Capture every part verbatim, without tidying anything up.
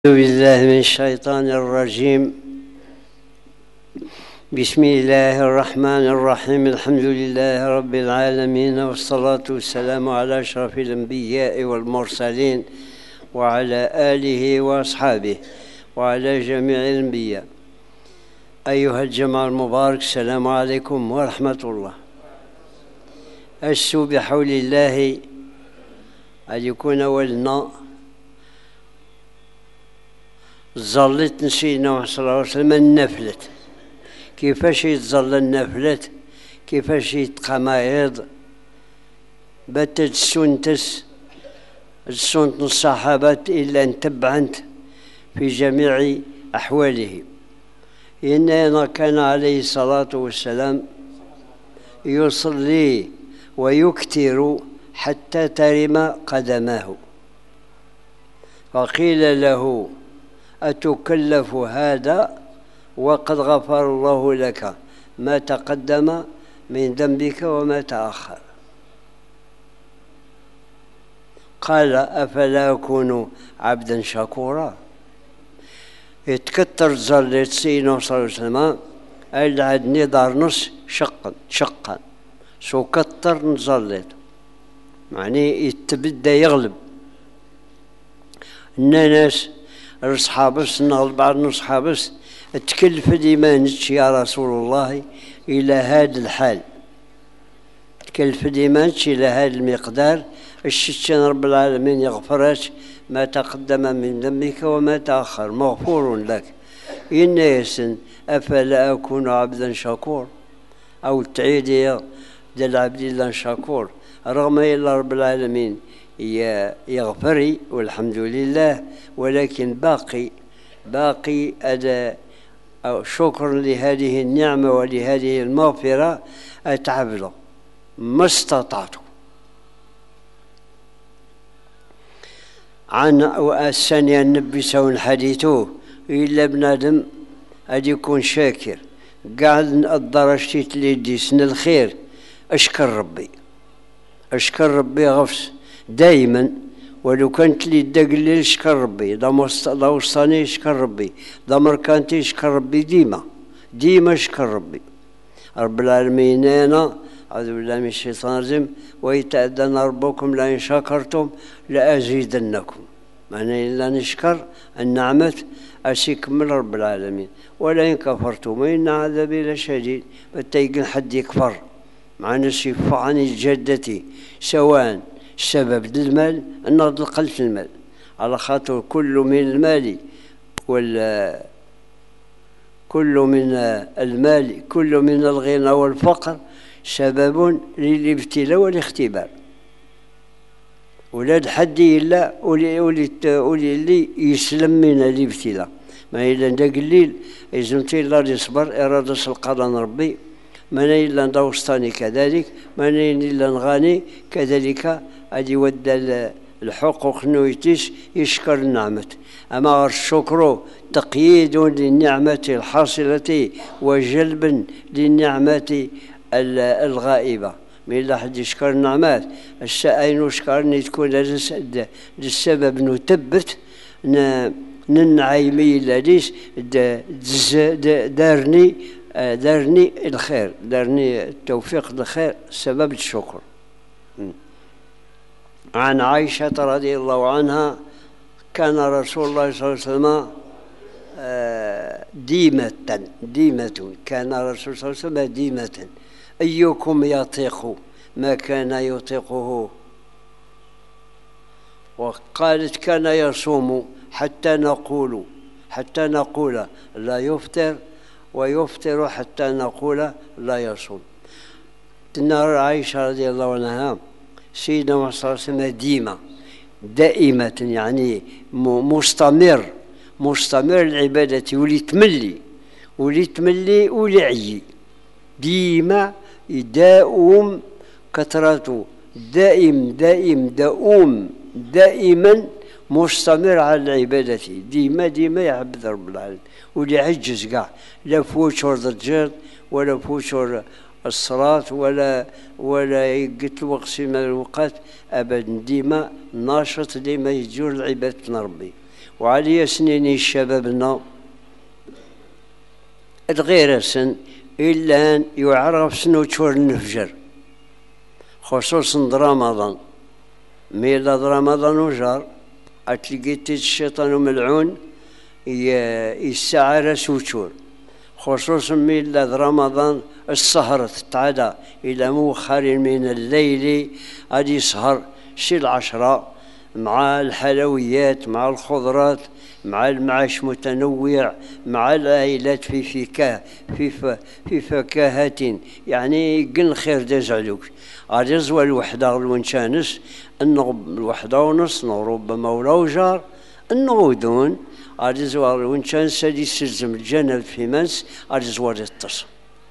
أعوذ بالله من الشيطان الرجيم. بسم الله الرحمن الرحيم. الحمد لله رب العالمين، والصلاة والسلام على أشرف الأنبياء والمرسلين وعلى آله وأصحابه وعلى جميع الأنبياء. أيها الجماعة المبارك، السلام عليكم ورحمة الله. أشهد بحول الله أن يكون ولنا ظلت نسينا صلى الله عليه وسلم النفلت. كيفاش يتظل النفلت، كيفاش يتقمايض باتت السنتس السنت الصحابة إلا أن تبعنت في جميع أحواله. إننا كان عليه الصلاة والسلام يصلي ويكتر حتى ترم قدماه، فقيل له: أتكلف هذا وقد غفر الله لك ما تقدم من ذنبك وما تأخر؟ قال: أفلا أكون عبدا شكورا؟ يتكتر زلت سيدنا صلى الله عليه وسلم قال: عدني دار نص شقا شقا سو كتر نزلت، معني يتبدا يغلب الناس الصحابس نغلب على الصحابس تكلف الإيمانك يا رسول الله إلى هذا الحال، تكلف الإيمانك إلى هذا المقدار. الشتان رب العالمين يغفرك ما تقدم من ذنبك وما تأخر، مغفور لك. إن يسن أفلا أكون عبدا شكور، أو التعيدية ديال عبد الله شكور، رغم إلا رب العالمين يغفري والحمد لله، ولكن باقي باقي أداء أو شكر لهذه النعمة ولهذه المغفرة أتعبد ما استطعت. عن الثانية النبي سون حديثه إلا بنادم أن يكون شاكر، قاعد الدرجتي تليدي سن الخير أشكر ربي، أشكر ربي غفص دائما. ولو كانت لي دقليل اشكر ربي، لا وصاني اشكر ربي، لا مركانتي اشكر ربي، ديما ديما اشكر ربي رب العالمين. انا اعوذ بالله من الشيطان الرجيم: ويتأذن ربكم لئن شكرتم لأزيدنكم. معنى الا نشكر النعمة أسيكمل رب العالمين، ولئن كفرتم إن عذابي لشديد. بتيقن حد يكفر معنى سيفع عن الجدة سواء السبب للمال النهض القل في المال، على خاطر كل من المال ولا كل من المال كل من الغنى والفقر سبب للابتلاء والاختبار. ولاد حد إلا ولي اللي يسلم من الابتلاء. ما إلا دا قليل يزمتي الله يصبر إرادة القضاء ربي، ما إلا ندوستاني كذلك، ما إلا نغاني كذلك. أدي ودى الحقوق نويتيس يشكر النعمة. أما الشكر تقييد للنعمة الحاصلة وجلب للنعمة الغائبة. من إلا حد يشكر النعمات السائل نشكرني تكون للسبب نثبت ننعيمي لديس دارني دارني الخير، دارني التوفيق للخير، سبب الشكر. عن عائشة رضي الله عنها: كان رسول الله صلى الله عليه وسلم ديمة ديمة كان رسول الله صلى الله عليه وسلم ديمة أيكم يطيق ما كان يطيقه؟ وقالت: كان يصوم حتى نقول حتى نقول لا يفطر، ويفطر حتى نقول لا يصوم. تنار عائشة رضي الله عنها سيدنا محمد صلى الله عليه وسلم ديمة دائمة، يعني مستمر مستمر العبادة، ولي تملي ولي تملي ولي عي ديمة دائم كثرته دائم دائم دؤوم دائما مستمر على العبادة، ديما ديما يعبد رب العالمين. ولي عجز كاع لا فوتشور الجرد ولا فوتشور الصلاة ولا ولا يقت الوقت من الوقت أبدا، ديما ناشط، ديما يجور العبادة ربي. وعلي سنيني شبابنا الغير سن إلا أن يعرف شنو تشور النفجر خصوصا رمضان ميلاد رمضان وجار أتلقيت الشيطان ملعون يسعى سوتشور خصوصا ميلاد رمضان السهرة تعدى إلى مؤخر من الليل غادي يسهر شي العشرة مع الحلويات مع الخضرات مع المعاش متنوع مع العائلات في فكاهة في ف... في فكاهة يعني قل خير داز عليك غادي يزوى الوحدة الونشانس النغب الوحدة ونص ربما ولا جار النغودون غادي يزوى الونشانس غادي يسلزم الجنب في منس غادي يزوى التصل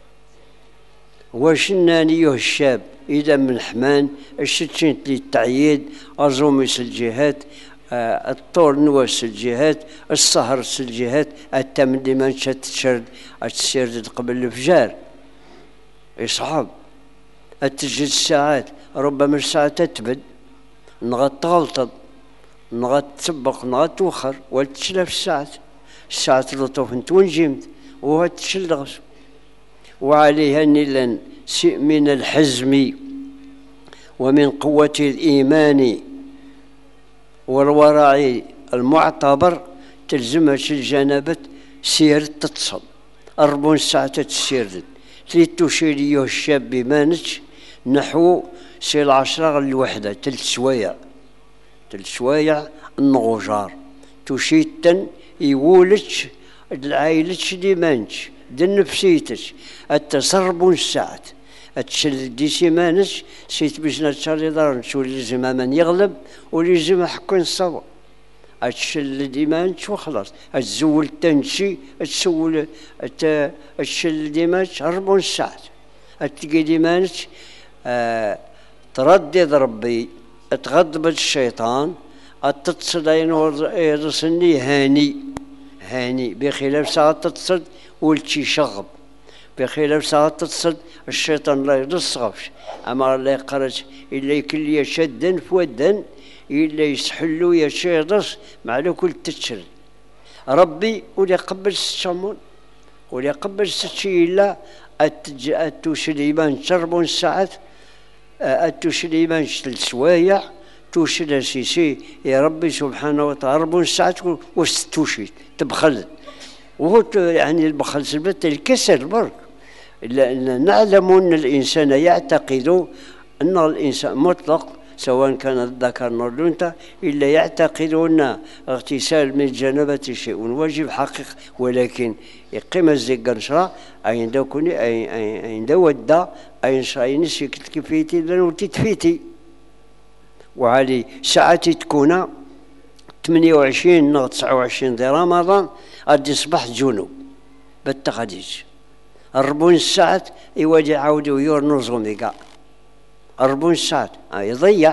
واش نانيوه الشاب إذا من حمان الشتشنت للتعييد أزوميس الجهات آه الطور نواس الجهات السهر الجهات التمن ديما تشرد تشرد قبل الفجار يصعب التجد الساعات ربما الساعات تتبد نغط تغلطض نغط تسبق نغط توخر والتشلف الساعات الساعات لطوف انت وين جيمت وهو تشلغس وعليها نيلا من الحزم ومن قوة الإيمان والورع المعتبر تلزمها الجنابة سير تتصل أربعين ساعة تسير تريد تشيريه الشاب بمانج نحو سي العشرة الوحدة تلت سوايع تلت سوايع النغجار تشيتن يولج العائلة دي مانج دن نفسيتش التصرب ساعات اتشل دي سيمانش سيت بجنا تشاري دار شو لازم من يغلب ولازم حكون الصبر اتشل ديمانش وخلاص اتزول تنشي اتسول اتشل ديمانش أربع ساعات اتلقى ديمانش اه تردد ربي اتغضب الشيطان اتتصل يرسلني هاني هاني بخلاف ساعة تتصل ولتشي شغب بخلاف ساعة تتصل الشيطان لا يرصغفش أما لا يقرج إلا يكل شدا فودا إلا يسحلو يشيرس مع كل تتشرد ربي ولا يقبل الشمون ولا يقبل ستشي إلا التوشليمان شربون ساعات التوشليمان سوايع توشل سيسي يا ربي سبحانه وتعالى أربع ساعات وستوشي تبخل وهو يعني البخل سلبت الكسل برك لأن نعلم أن الإنسان يعتقد أن الإنسان مطلق سواء كان الذكر أو الأنثى إلا يعتقد أن اغتسال من الجنابة شيء واجب حقيقي ولكن يقيم الزق نشرة عند كوني عند ودا أي شيء نسيك كيفيتي لأنه تتفيتي وعلي ساعتي تكون ثمانية وعشرين نغ تسعة وعشرين دي رمضان غادي يصبح جنوب بالتخديج أربعين ساعة يواجه عاودو يورنوزهم ذيكا أربعين ساعة يضيع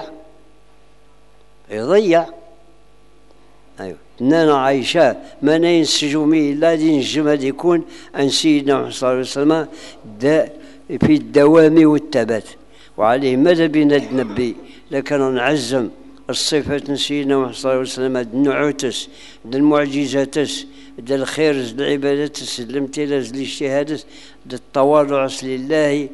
يضيع أيوه نانا عايشة ما نينسجومي إلا دين الجمال يكون عن سيدنا محمد صلى الله عليه وسلم في الدوام والثبات وعليه ماذا بنا النبي لكن نعزم الصفات سيدنا محمد صلى الله عليه وسلم النعوتس المعجزاتس الخير العبادات الامتلاز الاجتهاد التواضع لله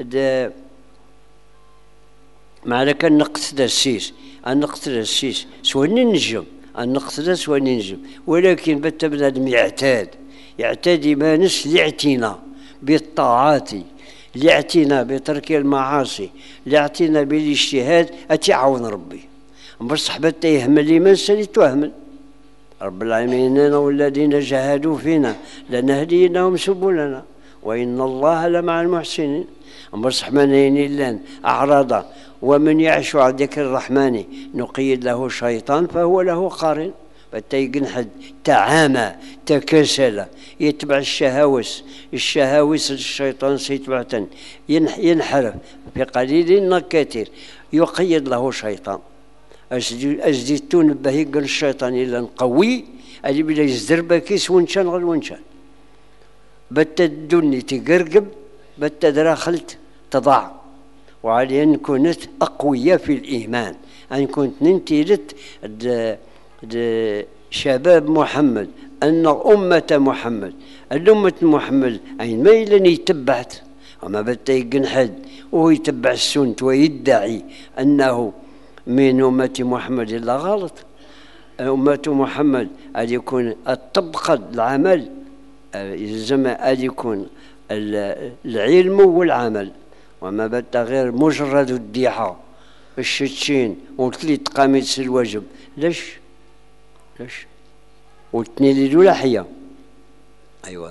مع لك نقصد السيس النقصد السيس سواء ننجم النقصد سواء ننجم ولكن بت بنادم يعتاد يعتاد يمانس لاعتنا بالطاعات لاعتنا بترك المعاصي لاعتنا بالاجتهاد أتعاون ربي بصح بتا يهمل لمن سالي توهمل رب العالمين والذين جاهدوا فينا لنهدينهم سبلنا وإن الله لمع المحسنين بصح من إلا أعرض ومن يعش عن ذكر الرحمن نقيد له شيطان فهو له قارن بتا يقنحد تعامى تكسل يتبع الشهاوس الشهاوس الشيطان سيتبعتن ينحرف في قليل كثير يقيد له شيطان أجديتون بهيق الشيطان إلا قوي اللي بلا يزدرب كيس ونشان غير ونشان بتا الدني تقرقب بتا دراخلت تضاع وعلي أن كنت أقوياء في الإيمان أن كنت ننتيلت شباب محمد، أن أمة محمد، الأمة محمد أين ما إلا يتبعت وما بتا يقنحد وهو يتبع السنة ويدعي أنه من أمة محمد، إلا غلط. أمة محمد أن يكون الطبقة العمل، يلزم أن يكون العلم والعمل، وما بتا غير مجرد الدعاء الشتشين وثلاث قاميس الواجب. ليش ليش وتنيلي له لحية. أيوة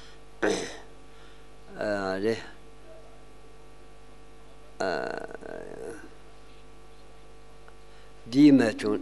عليه آه ديمة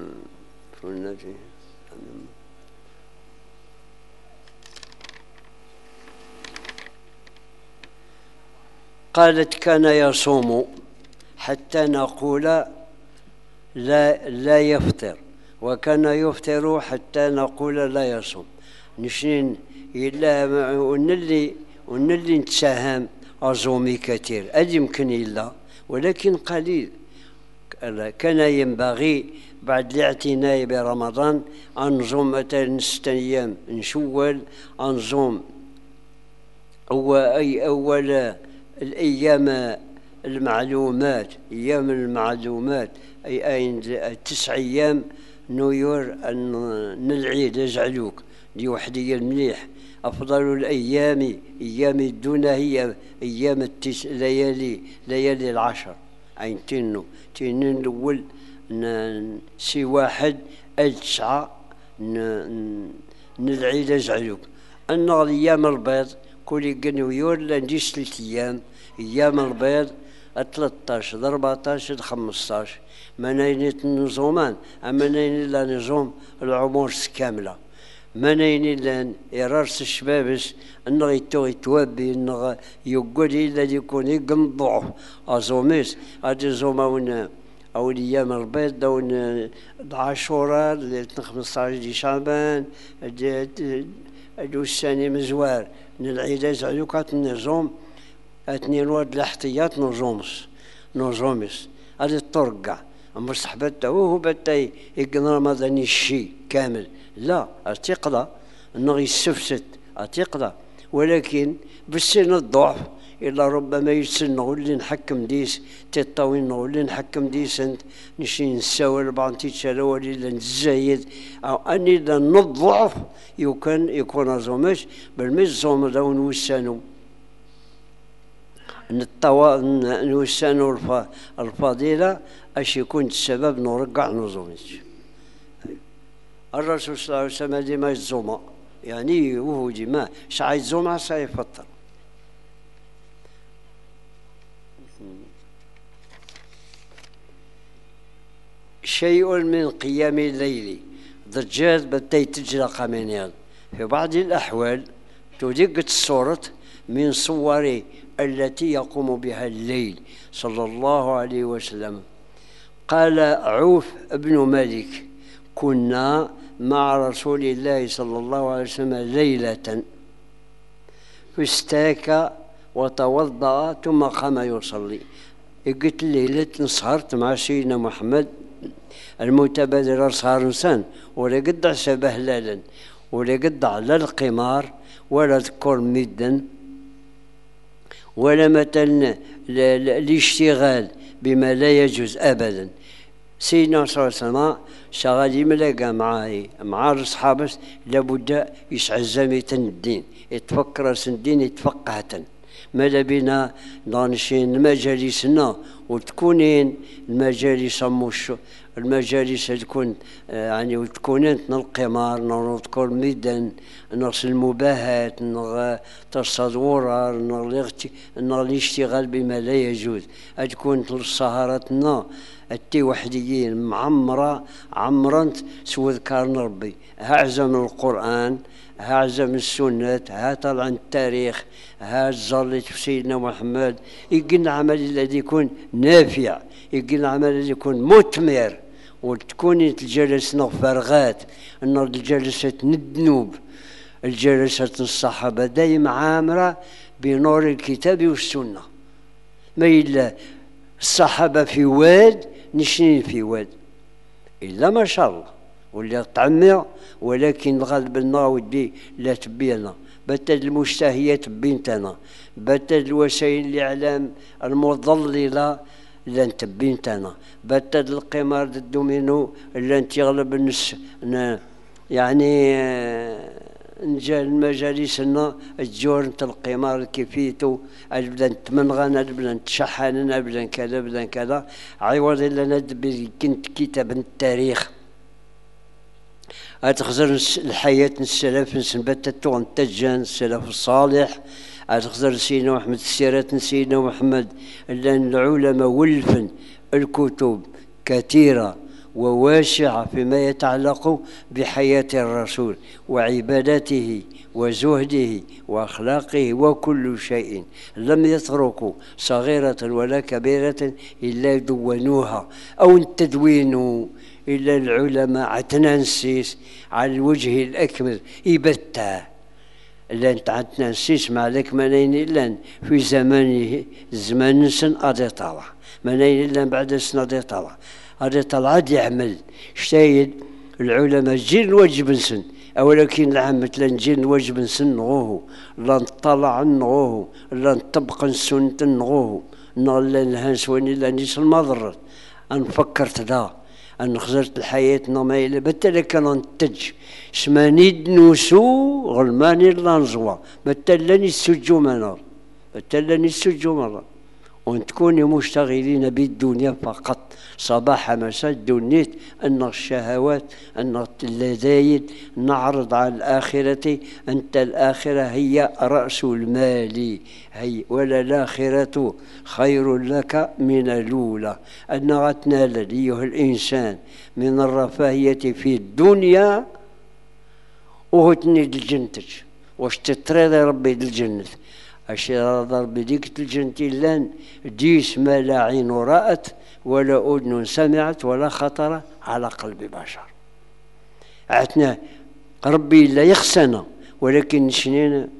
قالت كان يصوم حتى نقول لا لا يفطر، وكان يفطر حتى نقول لا يصوم. نشنين إلا ونلي ونلي نتساهم أزومي كثير، أد يمكن إلا ولكن قليل. كان ينبغي بعد الاعتناء برمضان أن نصوم مثلا ستة أيام نشوال، أنصوم هو أي أول الأيام المعلومات، أيام المعلومات أي أي تسع أيام نويور أن العيد يجعلوك دي وحدية المليح. أفضل الأيام أيام الدنيا هي أيام التس ليالي ليالي العشر. عين تنو تنين الأول سي واحد التسعة العيد يجعلوك. أن الأيام البيض كل نويور لندي ثلاث أيام، أيام البيض ثلاثطاش أربعطاش خمسطاش ما نينيت النظومان، أما نيني لا نظام العمر كاملة، ما نيني لان إرارس الشبابس أنه يتو يتوابي أنه يقول إلا يكون يقنضعه أزوميس هادي زوما أو الأيام البيض دون عاشوراء خمسطاش دي شعبان أدو الثاني مزوار العيد يزعلوك النظام اثنين واد الاحتياط نظومس نظومس هذه الطرقة مصحبته وهو بتا يقن رمضان الشي كامل، لا أتقضى أنه يستفسد أتقضى، ولكن بالسن الضعف إلا ربما يسن اللي نحكم ديس تطاوين اللي نحكم ديس انت نشي نساوي البانتي تشالوالي إلا نزايد أو أني إذا نضعف يمكن يكون زومش بالميز زوم داون وسانو نتوا نوسانو الفضيلة أش يكون السبب نرجع نزومش. الرسول صلى الله عليه وسلم ديما يزوما يعني وهو ديما شعاي زوما سيفطر. شيء من قيام الليل ضجاج بتي تجرى قمنيان في بعض الأحوال تدق الصورة من صور التي يقوم بها الليل صلى الله عليه وسلم. قال عوف بن مالك كنا مع رسول الله صلى الله عليه وسلم ليلة فاستاك وتوضأ ثم قام يصلي. قلت ليلة سهرت مع سيدنا محمد المتبادر صار إنسان ولا قد عسى هلالا ولا قد لا القمار ولا ذكر مدا ولا مثلا الاشتغال بما لا يجوز أبدا. سيدنا صلى الله عليه وسلم شغال يملقى معاي مع أصحابه لابد يسعى الدين يتفكر الدين يتفقه ماذا بنا نانشين مجالسنا وتكونين المجالس مش المجالس تكون يعني وتكون انت القمار نذكر ميدان نغس المباهات نغ تصدورا نغ الاشتغال بما لا يجوز تكون السهراتنا التي وحديين معمرة عمرنت سوى ذكر ربي هعزم القرآن هعزم السنة ها طلع التاريخ ها زلت في سيدنا محمد. يقول العمل الذي يكون نافع، يقول العمل الذي يكون مثمر وتكون الجلسة فرغات ان الجلسة الذنوب الجلسة الصحابة دايما عامرة بنور الكتاب والسنة. ما إلا الصحابة في واد نشنين في واد إلا ما شاء الله ولا طعمي، ولكن الغالب لنا ودي لا تبينا بتد المشتهيات بنتنا، بتد الوسائل الإعلام المضللة لن تبينتنا، بتد القمار الدومينو لن تغلب النس يعني نجا المجالسنا الجور نتا القمار كيفيتو البلان تمنغانا البلان تشحننا البلان كذا البلان كذا عوض الا ندبر كنت كتاب التاريخ أتخزر الحياة السلف نسبتتو نتجان السلف الصالح، أتخزر سيدنا محمد السيرات سيدنا محمد لأن العلماء ولفن الكتب كثيرة وواسعة فيما يتعلق بحياة الرسول وعبادته وزهده وأخلاقه وكل شيء، لم يتركوا صغيرة ولا كبيرة إلا دونوها أو تدوينوا إلا العلماء عتنانسيس على الوجه الأكمل إبتا لأن عتنانسيس مالك منين إلا في زمانه زمان سن أدي طلع منين إلا بعد سنة أدي طلع أدي طلع عاد يعمل شتايد العلماء جيل واجب سن ولكن العامة لان جيل واجب سن نغوه لا نطلع نغوه لا نطبق السنة نغوه نغلا الهانس وين إلا نيس المضرة أنفكرت ذا أن خزرت الحياة نمايلة بتلا كان نتج شمانيد نوسو غلماني لانزوا بتلا نسجو منار بتلا نسجو منار ونتكوني مشتغلين بالدنيا فقط صباح مساء دنيت أن الشهوات أن اللذاذ نعرض على الآخرة أنت الآخرة هي رأس المال هي ولا الآخرة خير لك من الأولى أن تنال أيها الإنسان من الرفاهية في الدنيا وهتني الجنتج واش تتريد ربي الجنة أشياء ضرب ديك الجنة لان ديس ما لا عين رأت ولا أذن سمعت ولا خطر على قلب بشر عتنا ربي لا يخسنا ولكن شنين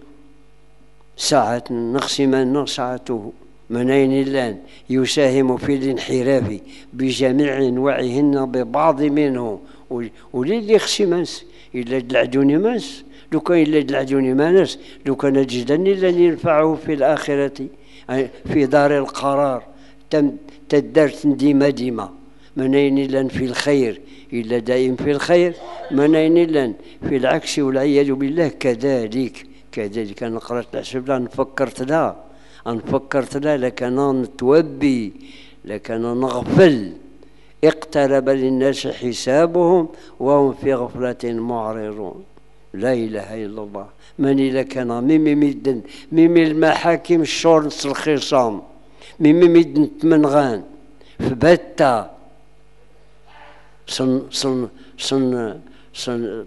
ساعة نقسم ساعته منين اللان يساهم في الانحراف بجميع انواعهن ببعض منه وللي يخسمنس إلا العدوني منس لو كان إلا العدوني مانس لو كان جدني لن ينفعه في الآخرة في دار القرار تم تدرت ديما ديما منين لن في الخير إلا دائم في الخير منين لن في العكس والعياذ بالله كذلك كذلك أنا قرأت الحسب لا نفكرت لا أنا فكرت لا لكن نتوبي لكن نغفل اقترب للناس حسابهم وهم في غفلة معرضون لا إله إلا الله من إلا كان ميمي ميدن ميمي المحاكم الشورنس الخصام ميمي ميدن تمنغان فبتا صن صن صن صن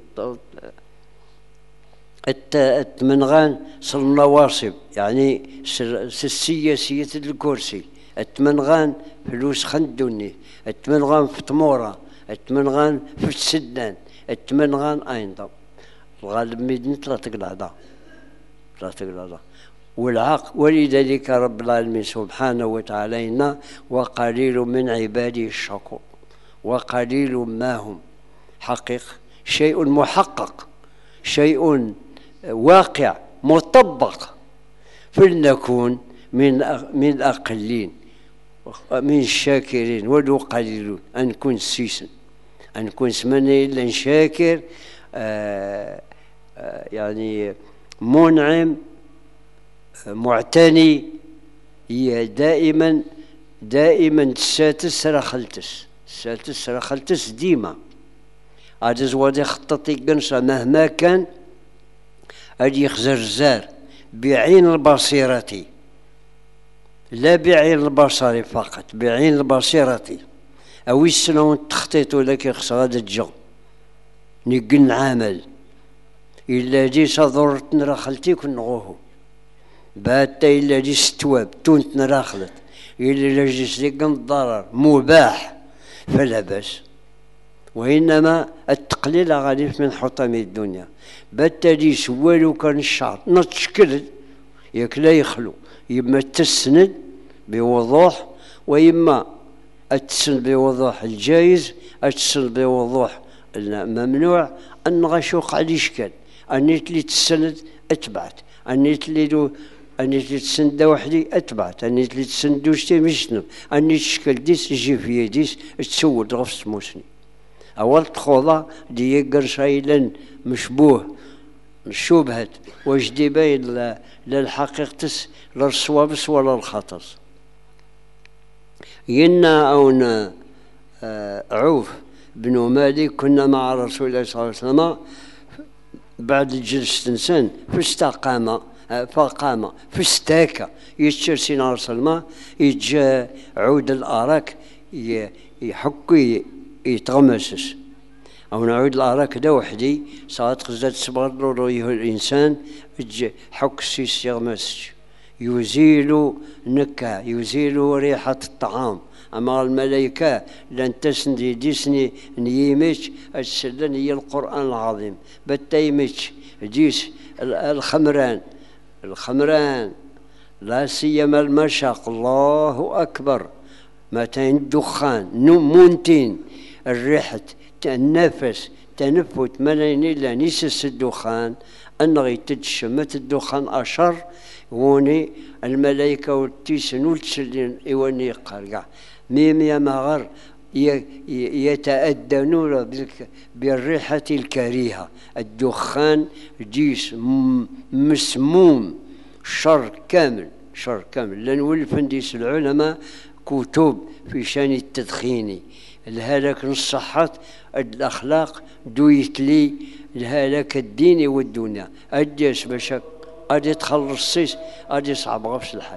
التمنغان صن نواصب يعني السياسية الكرسي التمنغان فلوس خندوني التمنغان في تمورة التمنغان في السدان التمنغان أيضا الغالب ميدن لا تقلع ذا لا تقلع ذا والعاق ولذلك رب العالمين سبحانه وتعالى وقليل من عبادي الشكور وقليل ما هم حقيق شيء محقق شيء واقع مطبق فلنكون من من الأقلين من الشاكرين ولو قليلون أن نكون سيسن أن نكون سمنا إلا شاكر آآ آآ يعني منعم معتني هي دائما دائما ساتس رخلتس ساتس رخلتس ديما هذا زوادي خططي قنصة مهما كان أجي يخزر زار بعين البصيرة لا بعين البصر فقط بعين البصيرة أو السنة تخطيط لك يخص هذا الجو نقل عامل إلا جي صدرت نراخلتي كن نغوه باتا إلا جي ستواب تونت نراخلت إلا جي سيقن الضرر مباح فلا بأس وإنما التقليل غالي من حطام الدنيا باتا جي سوالو كان الشعر نتشكل ياك لا يخلو يما تسند بوضوح وإما أتسند بوضوح الجايز أتسند بوضوح ممنوع أن غشوق على الإشكال أني تلي تسند أتبعت أني تلي دو أني تلي تسند وحدي أتبعت أني تلي تسند وشتي مشنب أني تشكل ديس يجي في يديس تسود غفص موسني أول تخوضا دي قرشايلا مشبوه شبهت وجدي باين للحقيقة للصوابس ولا الخطص ينا أونا عوف بن مالك كنا مع رسول الله صلى الله عليه وسلم بعد الجلسة إنسان فاستقام فقام فاستاكى يتشر سيدنا رسول الله يجا عود الأراك يحك يتغمسس أو نعود الأراك دا وحدي صارت خزات صبر رويه الإنسان حك سيس يغمسش يزيل نكهة يزيل ريحة الطعام أما الملائكة لن تسندي ديسني نيمش السلن هي القرآن العظيم بتيمش ديس الخمران الخمران لا سيما المشاق الله أكبر متين الدخان مونتين الريحة النفس تنفت ملايين إلا نيسس الدخان أنغي تتشمت الدخان أشر وني الملائكة والتيسن والتسلين إيواني قال ميم يا مغر يتأدنون بالريحة الكريهة الدخان جيس مسموم شر كامل شر كامل لأن ولفنديس العلماء كتب في شان التدخين الهلاك الصحات الأخلاق دويت لي الهلاك الديني والدنيا أديس بشك أدي تخلص سيس أدي صعب غفص الحال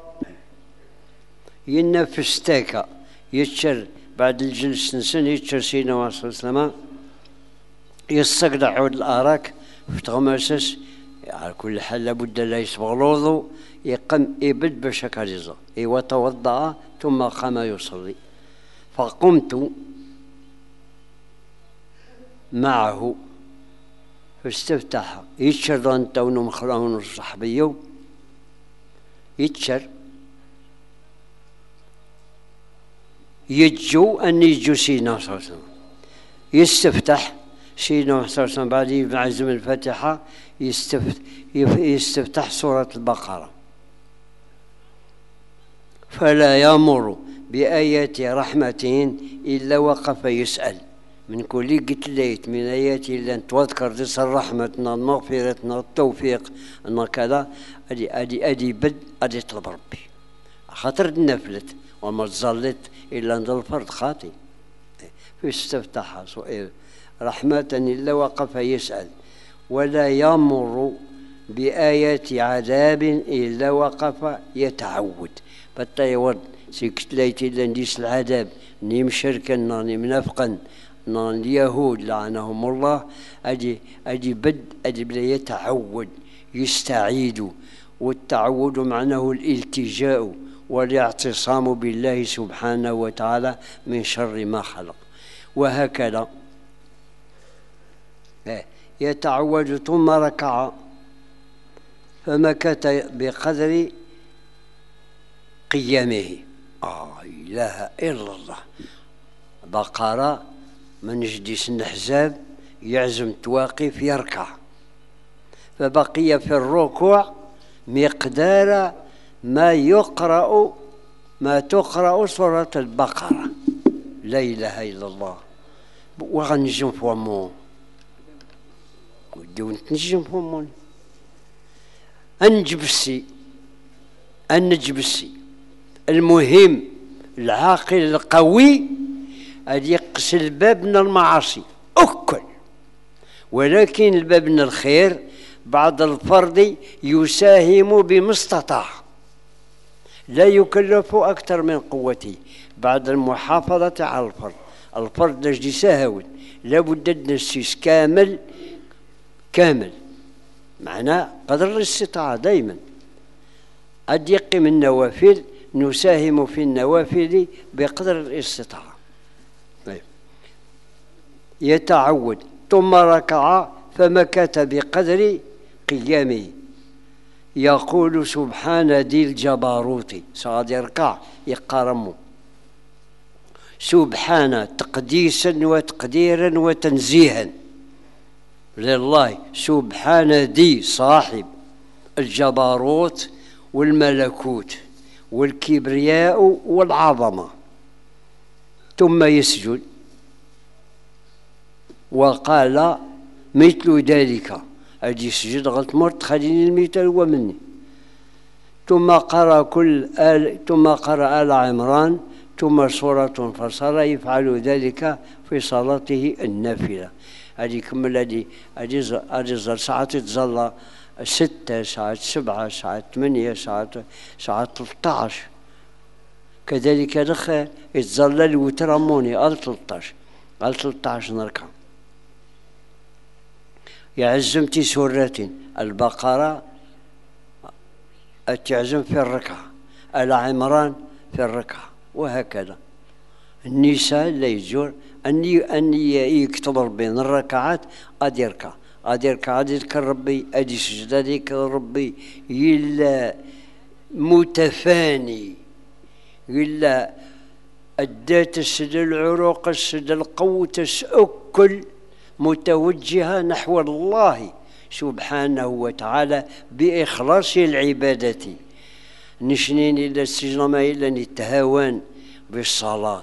ينفستاكا يتشر بعد الجلس نسن يتشر سيدنا صلى الله عليه وسلم يستقدع عود الأراك في تغمسس على كل حال لابد لا يسبغ الوضوء يقم يبد بشكاريزة وتوضأ ثم قام يصلي فقمت معه فاستفتح يتشر أنت ونمخرون الصحبيو يتشر يجو أن يجو سيدنا صلى الله عليه وسلم يستفتح سيدنا صلى الله عليه وسلم بعد يعزم الفاتحة يستفتح, يستفتح سورة البقرة فلا يمر بآيات رحمة إلا وقف يسأل من كل قلت ليت من آيات إلا أن تذكر تسر رحمتنا مغفرتنا التوفيق أن كذا أدي أدي أدي بد أدي طلب ربي خاطر نفلت وما تظلت إلا عند الفرد خاطي فاستفتح سؤال رحمة إلا وقف يسأل ولا يمر بآيات عذاب إلا وقف يتعود بالطيور سيكت ليت إلا نديس العذاب نيم شركا نيم منافقا نان اليهود لعنهم الله أدي أدي بد أدي بلا يتعود يستعيد والتعود معناه الالتجاء والاعتصام بالله سبحانه وتعالى من شر ما خلق وهكذا يتعود ثم ركع فمكث بقدر قيامه آه إله إلا الله بقرة من جديس الأحزاب يعزم تواقف يركع فبقي في الركوع مقدار ما يقرأ ما تقرأ سورة البقرة لا إله إلا الله وغنجم فمو ودون تنجم فمو أنجبسي أنجبسي المهم العاقل القوي أن يقص الباب من المعاصي أكل ولكن الباب من الخير بعد الفرض يساهم بما استطاع لا يكلف أكثر من قوته بعد المحافظة على الفرض الفرض لجدي ساهون لابد نسيس كامل كامل معناه قدر الاستطاعة دائما قد يقيم النوافل نساهم في النوافل بقدر الاستطاعة طيب. يتعود ثم ركع فمكث بقدر قيامه يقول سبحان ذي الجبروت صاد يركع يقارمه سبحانه تقديسا وتقديرا وتنزيها لله. سبحانه ذي صاحب الجبروت والملكوت والكبرياء والعظمة، ثم يسجد وقال مثل ذلك، أجي يسجد غلط مرت خليني المثال هو مني. ثم قرأ كل آل ثم قرأ آل عمران ثم سورة فصار يفعل ذلك في صلاته النافلة. هذه كمل هذه هذه هذه ساعات تظل ستة، ساعات سبعة، ساعات ثمانية، ساعات ساعات ثلاثة عشر. كذلك دخل يتظل الوتر أموني على ثلاثة عشر على ثلاثة عشر ركعة. يعزمتي سورة البقرة تعزم في الركعة، آل عمران في الركعة، وهكذا. النساء لا يجور أني أني يكتب بين الركعات أدي يركع أدي يركع أدي يذكر ربي أدي يسجد أدي يذكر ربي، إلا متفاني إلا الدات السد العروق السد القوة الأكل متوجهة نحو الله سبحانه وتعالى بإخلاص العبادة. نشنين إلا السجن ما إلا نتهاون بالصلاة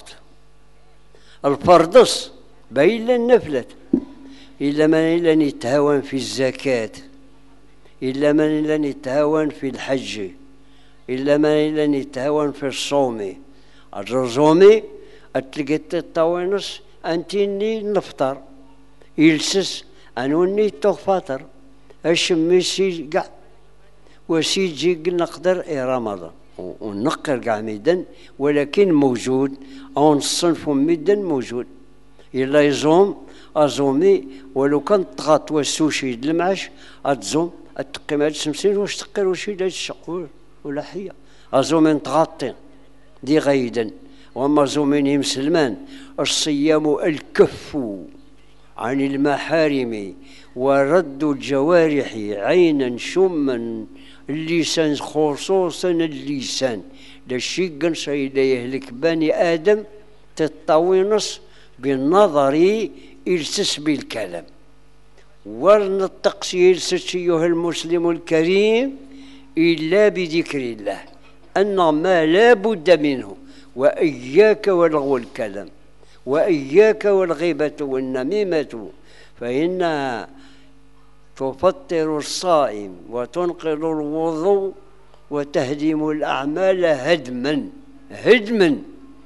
الفرض بين النفلة، إلا من إلا نتهاون في الزكاة، إلا من إلا نتهاون في الحج، إلا من إلا نتهاون في الصوم. الرزومي أتلقيت الطوانس أنتيني نفطر يلسس أنوني تغفطر أشمي سي قاع وسيجي نقدر إيه رمضان ونقر قاع ميدان، ولكن موجود أو الصنف ميدان موجود. إلا يزوم أزومي ولو كان طغط والسوشي المعاش أتزوم أتقيم هاد السمسين واش تقير وشي لا الشق ولا حية أزومين تغطين دي غيدا. وما زومين مسلمان الصيام الكف عن المحارم ورد الجوارح عينا شما اللسان خصوصا اللسان لشي قنص إلا يهلك بني آدم تطوينص بالنظر إلسس بالكلام ورن التقصي يلسس أيها المسلم الكريم إلا بذكر الله أن ما لا بد منه، وإياك ولغو الكلام وإياك والغيبة والنميمة فإنها تفطر الصائم وتنقل الوضوء وتهدم الأعمال هدما هدما.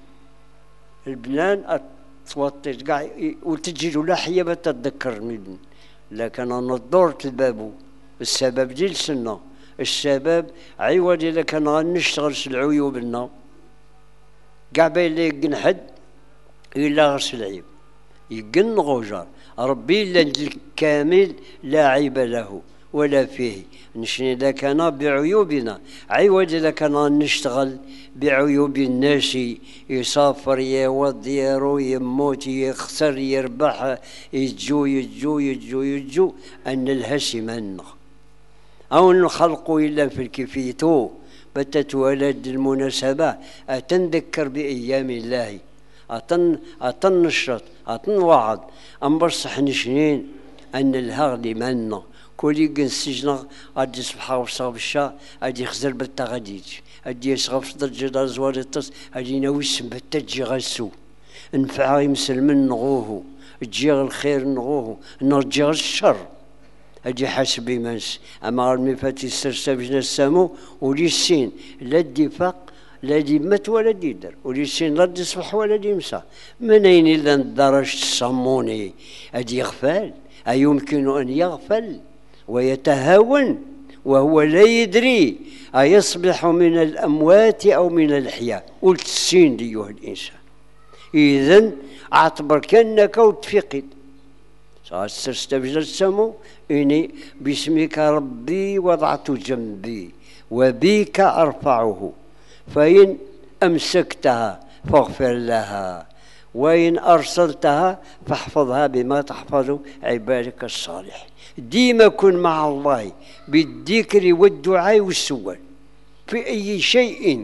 البنان توطي كاع وتجي له لحية بتتذكر منه، لكن أنا دورت الباب السبب ديال السنة السبب عوض إذا كان غنشتغل العيوب لنا كاع باين لي يقن حد إلا غسل العيب يقن غوجار ربي الكامل لا عيب له ولا فيه. نشني إذا كان بعيوبنا عوض إذا كان نشتغل بعيوب الناس يسافر يوض يرو يموت يخسر يربح يجو يجو يجو يجو أن الهسي منه أو نخلق إلا في الكفيتو بتتولد المناسبة أتنذكر بأيام الله أتن أتن نشط أتن وعد أم بصح نشنين أن الهغلي منا كل يجن السجن أدي صبحة وصاب الشا أدي خزر بالتغديج أدي يسغف صدر جدار زوار التص أدي نويس بتجي غسو نفع مسلمين نغوه تجي الخير نغوه نرجع الشر أدي حسب منس. أما المفاتي السرسبجنا السامو ولي السين لا الدفاق لا دي مت ولا دي در ولي السين لا دي صبح ولا دي مسا. منين إلا درجة الصموني أدي يغفل أيمكن أن يغفل ويتهاون وهو لا يدري أيصبح من الأموات أو من الأحياء. قلت السين أيها الإنسان إذن أعتبر كأنك وتفقد استبجل السمو إني باسمك ربي وضعت جنبي وبيك أرفعه فإن أمسكتها فاغفر لها وإن أرسلتها فاحفظها بما تحفظ عبادك الصالح. ديما كن مع الله بالذكر والدعاء والسؤال في أي شيء قع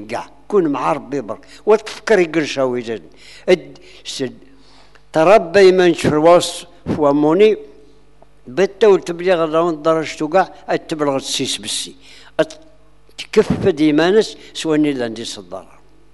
كون مع ربي برك وتفكر يقرشها ويزاد تربي منش في الوسط فواموني بتا وتبلغ الراوند درجتو كاع تبلغ السيس بالسي تكف ديمانس سواني لاندي صدار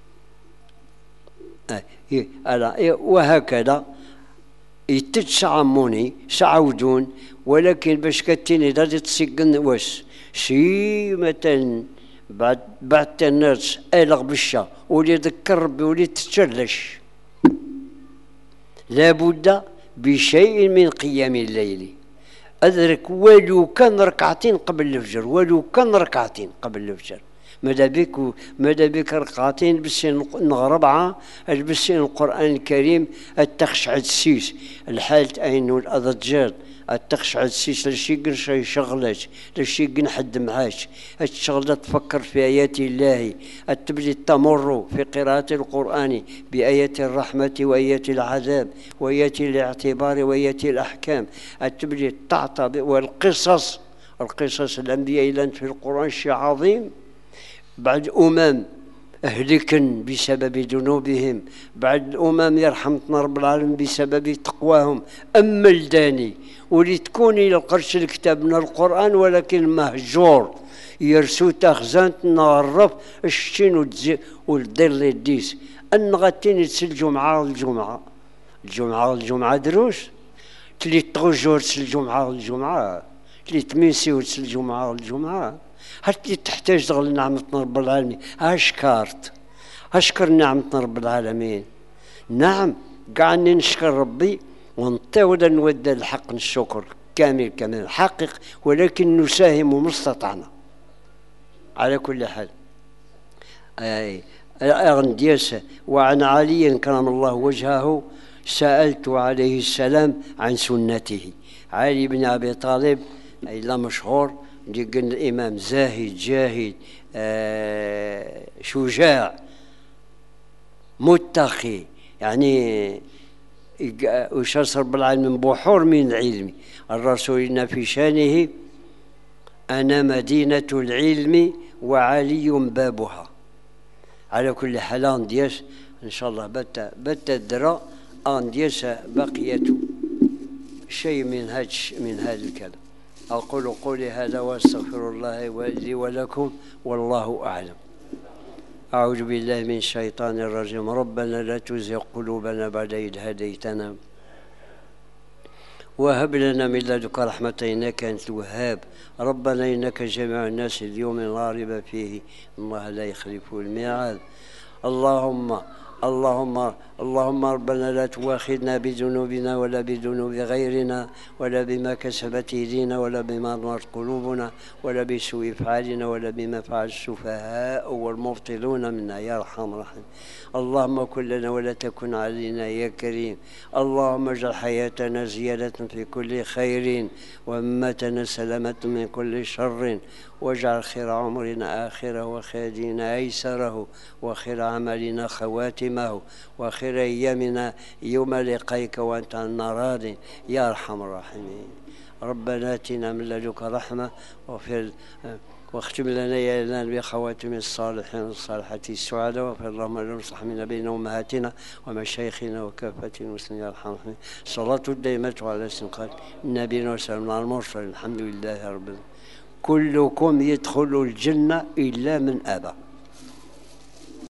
اه وهكذا يتج سعموني سعودون ولكن باش كتيني غادي تسيقن واش شي مثلا بعد بعد الناس الغ بالشا ولي ذكر ربي ولي تتشلش لابد بشيء من قيام الليل أدرك ولو كان ركعتين قبل الفجر ولو كان ركعتين قبل الفجر ماذا بك ماذا بك ركعتين بسين ربعة بسين القرآن الكريم التخشع السيس الحالة أين الأضجار التخشع السيس لشي قرش يشغلك لشي قن حد معاش الشغلة تفكر في آيات الله التبدي تمر في قراءة القرآن بآيات الرحمة وآيات العذاب وآيات الاعتبار وآيات الأحكام التبدي تعطى والقصص القصص الأنبياء إلى في القرآن شيء عظيم بعد أمم أهلكن بسبب ذنوبهم بعد الأمم يرحمتنا رب العالمين بسبب تقواهم أما الداني ولي تكون إلى قرش الكتاب من القرآن ولكن مهجور يرسو تخزانت نغرف الشتين وتزي والدير الديس أن غاتين تسل الجمعة الجمعة الجمعة الجمعة دروس تلي تغجور تسل الجمعة الجمعة تلي تميسي وتسل الجمعة الجمعة هاتي تحتاج تغل نعمتنا رب العالمين أشكرت أشكر نعمتنا رب العالمين نعم قاعني نشكر ربي ونطاول نودى الحق الشكر كامل كامل حقق ولكن نساهم مستطعنا على كل حال أي أغنديس وعن علي كرم الله وجهه سألت عليه السلام عن سنته علي بن أبي طالب أي لا مشهور قلنا الإمام زاهد جاهد آه شجاع متقي يعني وشاس رب العالمين بحور من العلم الرسول في شانه أنا مدينة العلم وعلي بابها على كل حال أنديس إن شاء الله بت بت الدرا أنديس بقية شيء من هذا من هذا الكلام أقول قولي هذا وأستغفر الله لي ولكم والله أعلم. أعوذ بالله من الشيطان الرجيم. ربنا لا تزغ قلوبنا بعد إذ هديتنا وهب لنا من لدنك رحمة إنك أنت الوهاب. ربنا إنك جميع الناس اليوم لا ريب فيه الله لا يخلف الميعاد. اللهم اللهم اللهم ربنا لا تواخذنا بذنوبنا ولا بذنوب غيرنا ولا بما كسبت ايدينا ولا بما ضمرت قلوبنا ولا بسوء افعالنا ولا بما فعل السفهاء والمبطلون منا يا ارحم الراحمين. اللهم كن لنا ولا تكن علينا يا كريم. اللهم اجعل حياتنا زيادة في كل خير ومماتنا سلامة من كل شر واجعل خير عمرنا آخره وخير ديننا أيسره وخير عملنا خواتمه وخير أيامنا يوم لقائك وأنت عنا راض يا أرحم الراحمين. ربنا آتنا من لدنك رحمة واغفر واختم لنا يا لنا بخواتم الصالحين والصالحات السعداء واغفر اللهم لنا وصحبنا بين أمهاتنا ومشايخنا وكافة المسلمين يا أرحم الراحمين. صلاة الدائمة على سنقات نبينا وسلم على المرسلين الحمد لله رب العالمين. كلكم يدخل الجنة إلا من أبى.